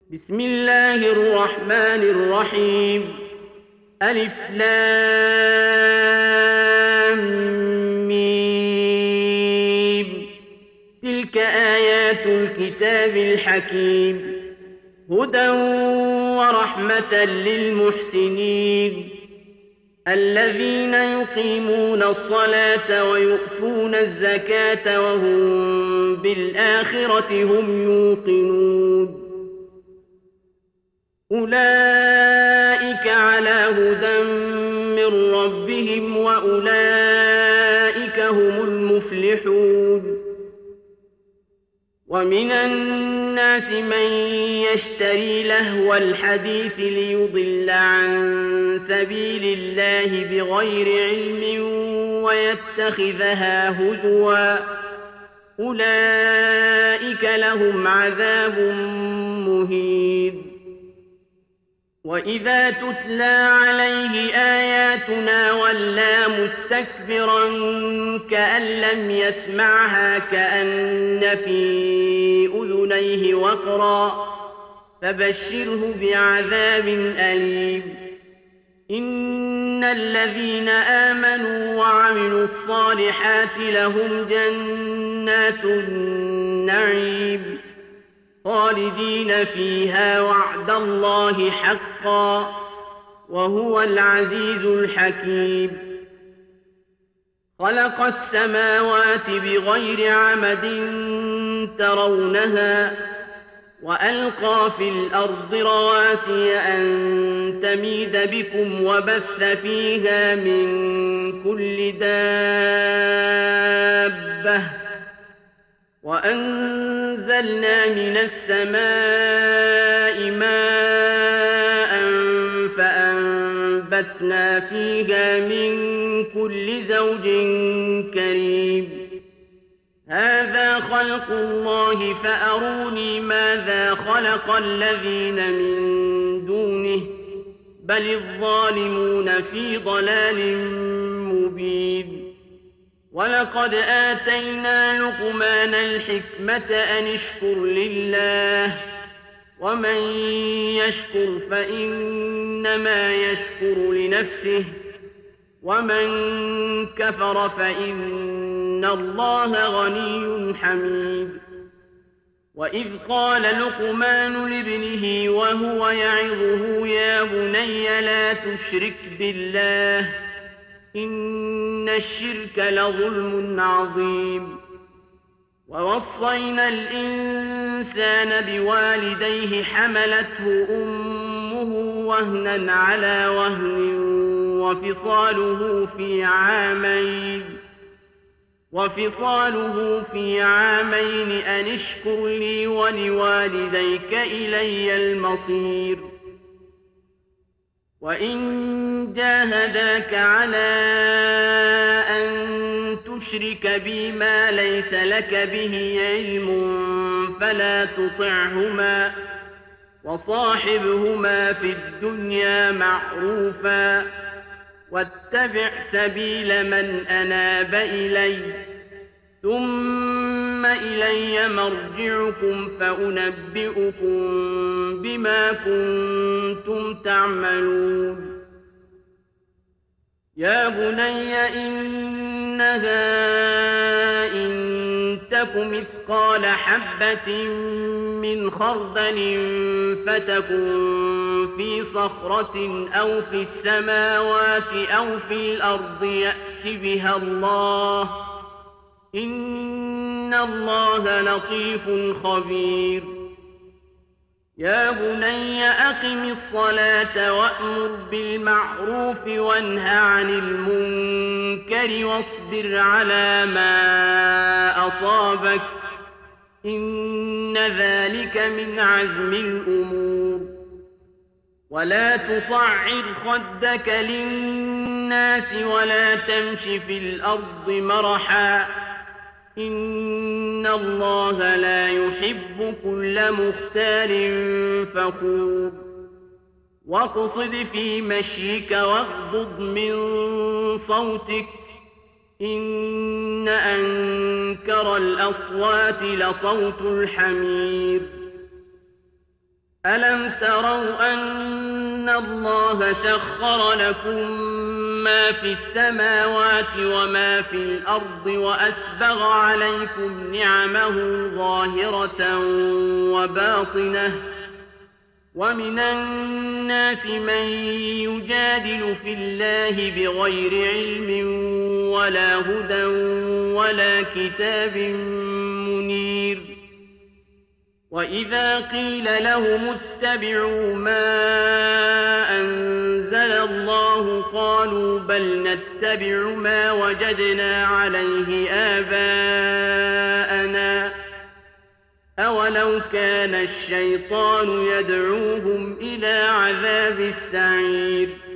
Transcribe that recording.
بسم الله الرحمن الرحيم. ألف لام ميم. تلك آيات الكتاب الحكيم، هدى ورحمة للمحسنين الذين يقيمون الصلاة ويؤتون الزكاة وهم بالآخرة هم يوقنون. أولئك على هدى من ربهم وأولئك هم المفلحون. ومن الناس من يشتري لهو الحديث ليضل عن سبيل الله بغير علم ويتخذها هزوا، أولئك لهم عذاب مهين. وإذا تتلى عليه آياتنا ولى مستكبرا كأن لم يسمعها كأن في أذنيه وقرا، فبشره بعذاب أليم. إن الذين آمنوا وعملوا الصالحات لهم جنات النعيم خالدين فيها وعد الله حقا وهو العزيز الحكيم. خلق السماوات بغير عمد ترونها وألقى في الأرض رواسي أن تميد بكم وبث فيها من كل دابة وأنزلنا من السماء ماء فأنبتنا فيها من كل زوج كريم. هذا خلق الله فأروني ماذا خلق الذين من دونه بل الظالمون في ضلال مبين. ولقد آتينا لقمان الحكمة أن اشكر لله ومن يشكر فإنما يشكر لنفسه ومن كفر فإن الله غني حميد. وإذ قال لقمان لابنه وهو يعظه يا بني لا تشرك بالله إن الشرك لظلم عظيم. ووصينا الإنسان بوالديه حملته أمه وهنا على وهن وفصاله في عامين أن اشكر لي ولوالديك إلي المصير. وإن جاهداك على أن تشرك بي ما ليس لك به علم فلا تطعهما وصاحبهما في الدنيا معروفا واتبع سبيل من أناب إلي ثم إلي مرجعكم فأنبئكم بما كنتم تعملون. يا بني إنها إن تك مثقال حبة من خردل فتكن في صخرة أو في السماوات أو في الأرض يأت بها الله إن الله لطيف خبير. يا بني أقم الصلاة وأمر بالمعروف وانه عن المنكر واصبر على ما أصابك إن ذلك من عزم الأمور. ولا تصعر خدك للناس ولا تمش في الأرض مرحا إن الله لا يحب كل مختال فخور. واقصد في مشيك واغضض من صوتك إن أنكر الأصوات لصوت الحمير. ألم تروا أن الله سخر لكم ما في السماوات وما في الأرض وأسبغ عليكم نعمه ظاهرة وباطنة ومن الناس من يجادل في الله بغير علم ولا هدى ولا كتاب منير وإذا قيل لهم اتبعوا ما أنزل الله قالوا بل نتبع ما وجدنا عليه آباءنا أولو كان الشيطان يدعوهم إلى عذاب السعير